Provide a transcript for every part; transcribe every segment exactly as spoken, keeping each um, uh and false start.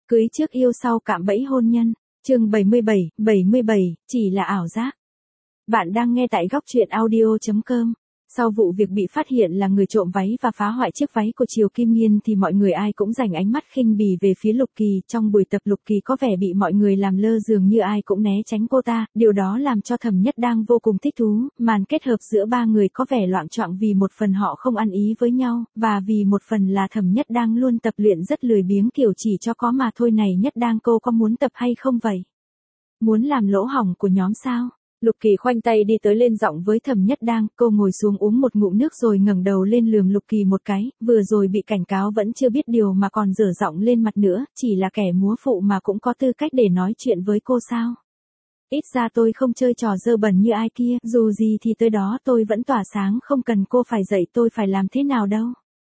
Cưới trước yêu sau cạm bẫy hôn nhân. Chương bảy mươi bảy, bảy mươi bảy, chỉ là ảo giác. Bạn đang nghe tại góc truyện audio chấm com. Sau vụ việc bị phát hiện là người trộm váy và phá hoại chiếc váy của Triều Kim Nhiên thì mọi người ai cũng dành ánh mắt khinh bỉ về phía Lục Kỳ. Trong buổi tập Lục Kỳ có vẻ bị mọi người làm lơ, dường như ai cũng né tránh cô ta, điều đó làm cho Thẩm Nhất Đang vô cùng thích thú. Màn kết hợp giữa ba người có vẻ loạng choạng vì một phần họ không ăn ý với nhau, và vì một phần là Thẩm Nhất Đang luôn tập luyện rất lười biếng, kiểu chỉ cho có mà thôi. Này Nhất Đang, cô có muốn tập hay không vậy? Muốn làm lỗ hổng của nhóm sao? Lục Kỳ khoanh tay đi tới lên giọng với Thẩm Nhất Đang, cô ngồi xuống uống một ngụm nước rồi ngẩng đầu lên lườm Lục Kỳ một cái, vừa rồi bị cảnh cáo vẫn chưa biết điều mà còn dở giọng lên mặt nữa, chỉ là kẻ múa phụ mà cũng có tư cách để nói chuyện với cô sao? Ít ra tôi không chơi trò dơ bẩn như ai kia, dù gì thì tới đó tôi vẫn tỏa sáng, không cần cô phải dạy tôi phải làm thế nào đâu.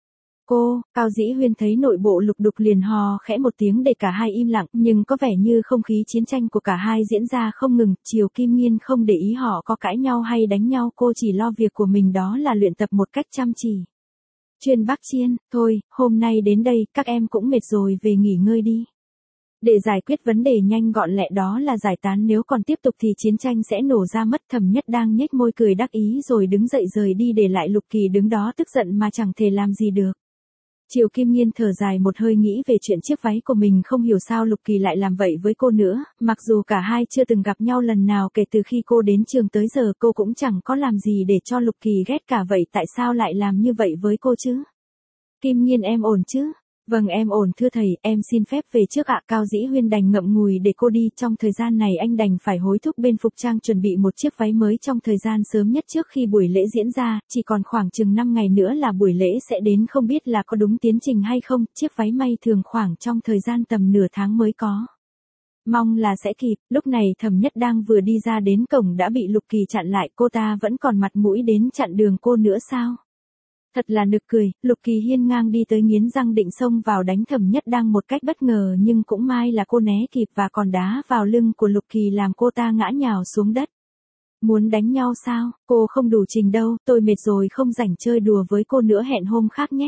Cô, Cao Dĩ Huyên thấy nội bộ Lục Đục liền hò khẽ một tiếng để cả hai im lặng, nhưng có vẻ như không khí chiến tranh của cả hai diễn ra không ngừng. Triều Kim Nhiên không để ý họ có cãi nhau hay đánh nhau, cô chỉ lo việc của mình, đó là luyện tập một cách chăm chỉ. Chuyên Bắc Chiên, thôi, hôm nay đến đây, các em cũng mệt rồi, về nghỉ ngơi đi. Để giải quyết vấn đề nhanh gọn lẹ đó là giải tán, nếu còn tiếp tục thì chiến tranh sẽ nổ ra mất. Thẩm Nhất Đang nhếch môi cười đắc ý rồi đứng dậy rời đi, để lại Lục Kỳ đứng đó tức giận mà chẳng thể làm gì được. Triều Kim Nhiên thở dài một hơi, nghĩ về chuyện chiếc váy của mình, không hiểu sao Lục Kỳ lại làm vậy với cô nữa, mặc dù cả hai chưa từng gặp nhau lần nào kể từ khi cô đến trường tới giờ, cô cũng chẳng có làm gì để cho Lục Kỳ ghét cả, vậy tại sao lại làm như vậy với cô chứ? Kim Nhiên, em ổn chứ? Vâng, em ổn thưa thầy, em xin phép về trước ạ. Cao Dĩ Huyên đành ngậm ngùi để cô đi, trong thời gian này anh đành phải hối thúc bên phục trang chuẩn bị một chiếc váy mới trong thời gian sớm nhất trước khi buổi lễ diễn ra, chỉ còn khoảng chừng năm ngày nữa là buổi lễ sẽ đến, không biết là có đúng tiến trình hay không, chiếc váy may thường khoảng trong thời gian tầm nửa tháng mới có. Mong là sẽ kịp. Lúc này Thẩm Nhất Đang vừa đi ra đến cổng đã bị Lục Kỳ chặn lại, cô ta vẫn còn mặt mũi đến chặn đường cô nữa sao? Thật là nực cười. Lục Kỳ hiên ngang đi tới, nghiến răng định xông vào đánh Thẩm Nhất Đang một cách bất ngờ, nhưng cũng may là cô né kịp và còn đá vào lưng của Lục Kỳ làm cô ta ngã nhào xuống đất. Muốn đánh nhau sao? Cô không đủ trình đâu, tôi mệt rồi, không rảnh chơi đùa với cô nữa, hẹn hôm khác nhé.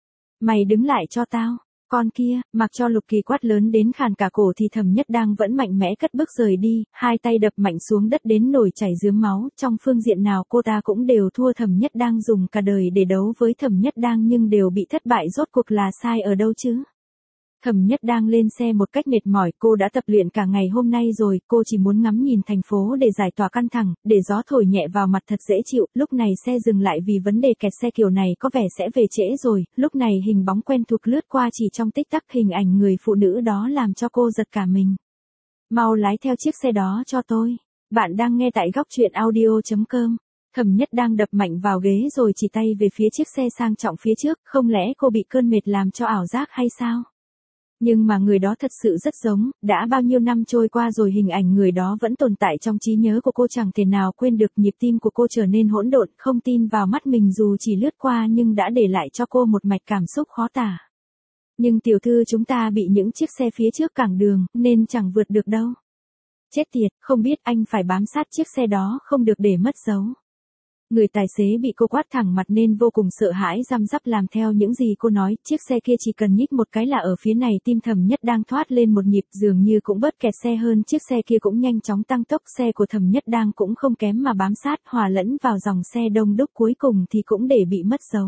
Mày đứng lại cho tao. Con kia, mặc cho Lục Kỳ quát lớn đến khàn cả cổ thì Thẩm Nhất Đang vẫn mạnh mẽ cất bước rời đi, hai tay đập mạnh xuống đất đến nổi chảy rướm máu, trong phương diện nào cô ta cũng đều thua. Thẩm Nhất Đang dùng cả đời để đấu với Thẩm Nhất Đang nhưng đều bị thất bại, rốt cuộc là sai ở đâu chứ? Thẩm Nhất Đang lên xe một cách mệt mỏi, cô đã tập luyện cả ngày hôm nay rồi, cô chỉ muốn ngắm nhìn thành phố để giải tỏa căng thẳng, để gió thổi nhẹ vào mặt thật dễ chịu. Lúc này xe dừng lại vì vấn đề kẹt xe, kiểu này có vẻ sẽ về trễ rồi. Lúc này hình bóng quen thuộc lướt qua chỉ trong tích tắc, hình ảnh người phụ nữ đó làm cho cô giật cả mình. Mau lái theo chiếc xe đó cho tôi. Bạn đang nghe tại góc truyện audio chấm com. Thẩm Nhất Đang đập mạnh vào ghế rồi chỉ tay về phía chiếc xe sang trọng phía trước, không lẽ cô bị cơn mệt làm cho ảo giác hay sao? Nhưng mà người đó thật sự rất giống, đã bao nhiêu năm trôi qua rồi hình ảnh người đó vẫn tồn tại trong trí nhớ của cô, chẳng thể nào quên được. Nhịp tim của cô trở nên hỗn độn, không tin vào mắt mình, dù chỉ lướt qua nhưng đã để lại cho cô một mạch cảm xúc khó tả. Nhưng tiểu thư, chúng ta bị những chiếc xe phía trước cản đường, nên chẳng vượt được đâu. Chết tiệt, không biết anh phải bám sát chiếc xe đó, không được để mất dấu. Người tài xế bị cô quát thẳng mặt nên vô cùng sợ hãi, răm rắp làm theo những gì cô nói. Chiếc xe kia chỉ cần nhích một cái là ở phía này. Tim Thẩm Nhất Đang thoát lên một nhịp, dường như cũng bớt kẹt xe hơn. Chiếc xe kia cũng nhanh chóng tăng tốc, xe của Thẩm Nhất Đang cũng không kém mà bám sát, hòa lẫn vào dòng xe đông đúc, cuối cùng thì cũng để bị mất dấu.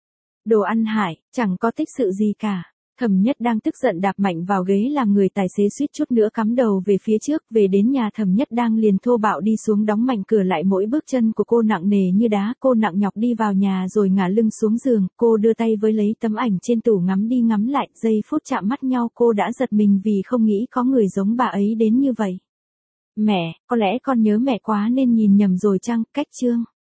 Đồ ăn hại, chẳng có tích sự gì cả. Thẩm Nhất Đang tức giận đạp mạnh vào ghế làm người tài xế suýt chút nữa cắm đầu về phía trước. Về đến nhà Thẩm Nhất Đang liền thô bạo đi xuống, đóng mạnh cửa lại, mỗi bước chân của cô nặng nề như đá. Cô nặng nhọc đi vào nhà rồi ngả lưng xuống giường, cô đưa tay với lấy tấm ảnh trên tủ ngắm đi ngắm lại, giây phút chạm mắt nhau cô đã giật mình vì không nghĩ có người giống bà ấy đến như vậy. Mẹ, có lẽ con nhớ mẹ quá nên nhìn nhầm rồi chăng? Cách chương